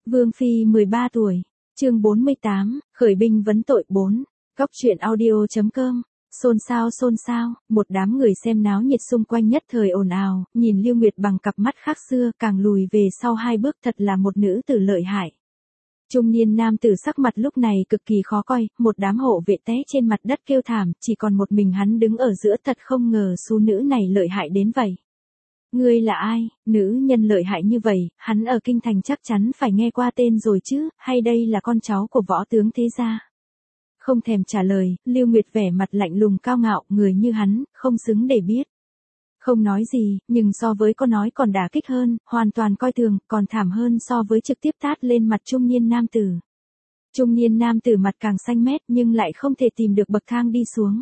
Vương Phi 13 tuổi, chương 48, khởi binh vấn tội 4, góc truyện audio.com, xôn xao, một đám người xem náo nhiệt xung quanh nhất thời ồn ào, nhìn Lưu Nguyệt bằng cặp mắt khác xưa càng lùi về sau 2 bước thật là một nữ tử lợi hại. Trung niên nam tử sắc mặt lúc này cực kỳ khó coi, một đám hộ vệ té trên mặt đất kêu thảm, chỉ còn một mình hắn đứng ở giữa thật không ngờ xú nữ này lợi hại đến vậy. Ngươi là ai, nữ nhân lợi hại như vậy, hắn ở kinh thành chắc chắn phải nghe qua tên rồi chứ, hay đây là con cháu của võ tướng thế gia? Không thèm trả lời, Lưu Nguyệt vẻ mặt lạnh lùng cao ngạo, người như hắn, không xứng để biết. Không nói gì, nhưng so với có nói còn đả kích hơn, hoàn toàn coi thường, còn thảm hơn so với trực tiếp tát lên mặt trung niên nam tử. Trung niên nam tử mặt càng xanh mét nhưng lại không thể tìm được bậc thang đi xuống.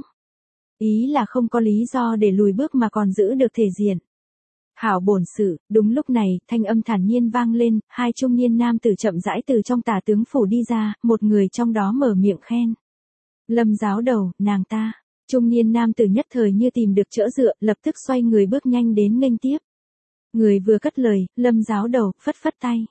Ý là không có lý do để lùi bước mà còn giữ được thể diện. Hảo bổn sự, đúng lúc này, thanh âm thản nhiên vang lên, 2 trung niên nam tử chậm rãi từ trong tả tướng phủ đi ra, một người trong đó mở miệng khen. Lâm giáo đầu, nàng ta. Trung niên nam tử nhất thời như tìm được chỗ dựa, lập tức xoay người bước nhanh đến nghênh tiếp. Người vừa cất lời, Lâm giáo đầu, phất phất tay.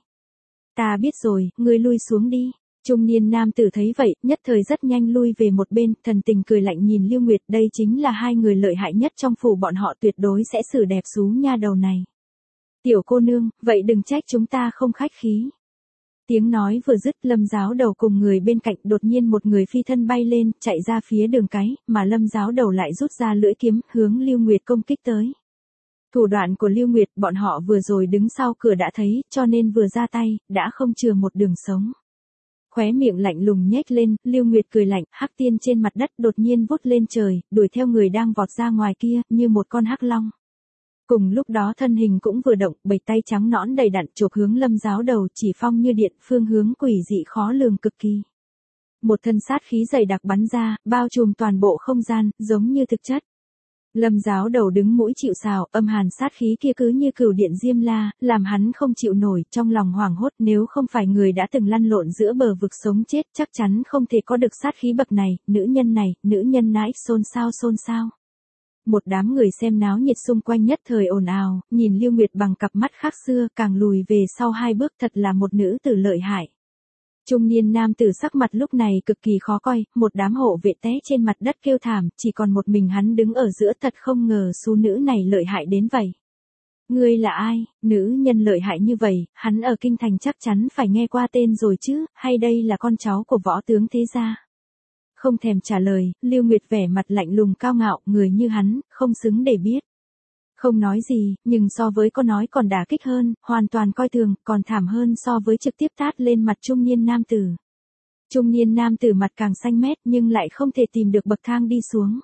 Ta biết rồi, ngươi lui xuống đi. Trung niên nam tử thấy vậy, nhất thời rất nhanh lui về một bên, thần tình cười lạnh nhìn Lưu Nguyệt, đây chính là 2 người lợi hại nhất trong phủ bọn họ, tuyệt đối sẽ xử đẹp xú nha đầu này. Tiểu cô nương, vậy đừng trách chúng ta không khách khí. Tiếng nói vừa dứt, Lâm giáo đầu cùng người bên cạnh đột nhiên một người phi thân bay lên, chạy ra phía đường cái, mà Lâm giáo đầu lại rút ra lưỡi kiếm, hướng Lưu Nguyệt công kích tới. Thủ đoạn của Lưu Nguyệt bọn họ vừa rồi đứng sau cửa đã thấy, cho nên vừa ra tay, đã không chừa một đường sống. Khóe miệng lạnh lùng nhếch lên, Lưu Nguyệt cười lạnh, hắc tiên trên mặt đất đột nhiên vút lên trời, đuổi theo người đang vọt ra ngoài kia, như một con hắc long. Cùng lúc đó thân hình cũng vừa động, 7 tay trắng nõn đầy đặn chộp hướng Lâm giáo đầu, chỉ phong như điện, phương hướng quỷ dị khó lường cực kỳ. Một thân sát khí dày đặc bắn ra, bao trùm toàn bộ không gian, giống như thực chất. Lâm giáo đầu đứng mũi chịu sào, âm hàn sát khí kia cứ như cừu điện diêm la, làm hắn không chịu nổi, trong lòng hoảng hốt, nếu không phải người đã từng lăn lộn giữa bờ vực sống chết, chắc chắn không thể có được sát khí bậc này, nữ nhân nãi, xôn xao. Một đám người xem náo nhiệt xung quanh nhất thời ồn ào, nhìn Lưu Nguyệt bằng cặp mắt khác xưa, càng lùi về sau 2 bước thật là một nữ tử lợi hại. Trung niên nam tử sắc mặt lúc này cực kỳ khó coi, một đám hộ vệ té trên mặt đất kêu thảm, chỉ còn một mình hắn đứng ở giữa thật không ngờ xú nữ này lợi hại đến vậy. Ngươi là ai, nữ nhân lợi hại như vậy, hắn ở kinh thành chắc chắn phải nghe qua tên rồi chứ, hay đây là con cháu của võ tướng thế gia? Không thèm trả lời, Lưu Nguyệt vẻ mặt lạnh lùng cao ngạo, người như hắn, không xứng để biết. Không nói gì, nhưng so với có nói còn đả kích hơn, hoàn toàn coi thường, còn thảm hơn so với trực tiếp tát lên mặt trung niên nam tử. Trung niên nam tử mặt càng xanh mét nhưng lại không thể tìm được bậc thang đi xuống.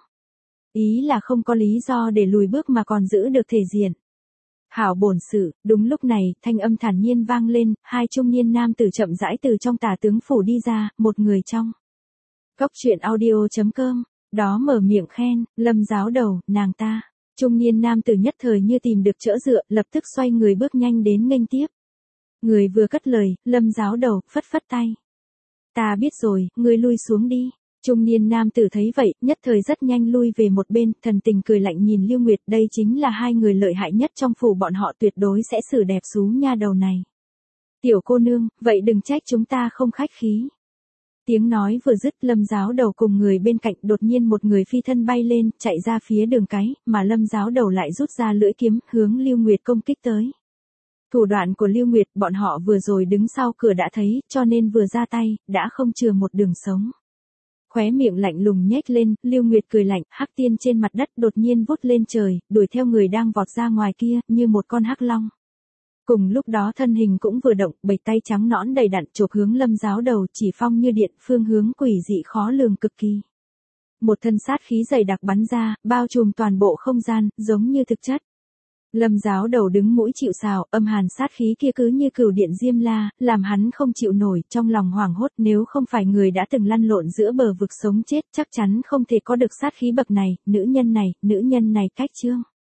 Ý là không có lý do để lùi bước mà còn giữ được thể diện. Hảo bổn sự, đúng lúc này, thanh âm thản nhiên vang lên, 2 trung niên nam tử chậm rãi từ trong tả tướng phủ đi ra, một người trong. Góc truyện audio.com, đó mở miệng khen, Lâm giáo đầu, nàng ta. Trung niên nam tử nhất thời như tìm được chỗ dựa, lập tức xoay người bước nhanh đến nghênh tiếp. Người vừa cất lời, Lâm giáo đầu, phất phất tay. Ta biết rồi, ngươi lui xuống đi. Trung niên nam tử thấy vậy, nhất thời rất nhanh lui về một bên, thần tình cười lạnh nhìn Lưu Nguyệt, đây chính là 2 người lợi hại nhất trong phủ bọn họ, tuyệt đối sẽ xử đẹp xú nha đầu này. Tiểu cô nương, vậy đừng trách chúng ta không khách khí. Tiếng nói vừa dứt, Lâm giáo đầu cùng người bên cạnh đột nhiên một người phi thân bay lên, chạy ra phía đường cái, mà Lâm giáo đầu lại rút ra lưỡi kiếm, hướng Lưu Nguyệt công kích tới. Thủ đoạn của Lưu Nguyệt bọn họ vừa rồi đứng sau cửa đã thấy, cho nên vừa ra tay, đã không chừa một đường sống. Khóe miệng lạnh lùng nhếch lên, Lưu Nguyệt cười lạnh, hắc tiên trên mặt đất đột nhiên vút lên trời, đuổi theo người đang vọt ra ngoài kia, như một con hắc long. Cùng lúc đó thân hình cũng vừa động, 7 tay trắng nõn đầy đặn chộp hướng Lâm giáo đầu, chỉ phong như điện, phương hướng quỷ dị khó lường cực kỳ. Một thân sát khí dày đặc bắn ra, bao trùm toàn bộ không gian, giống như thực chất. Lâm giáo đầu đứng mũi chịu sào, âm hàn sát khí kia cứ như cừu điện diêm la, làm hắn không chịu nổi, trong lòng hoảng hốt, nếu không phải người đã từng lăn lộn giữa bờ vực sống chết, chắc chắn không thể có được sát khí bậc này, nữ nhân này, cách chương.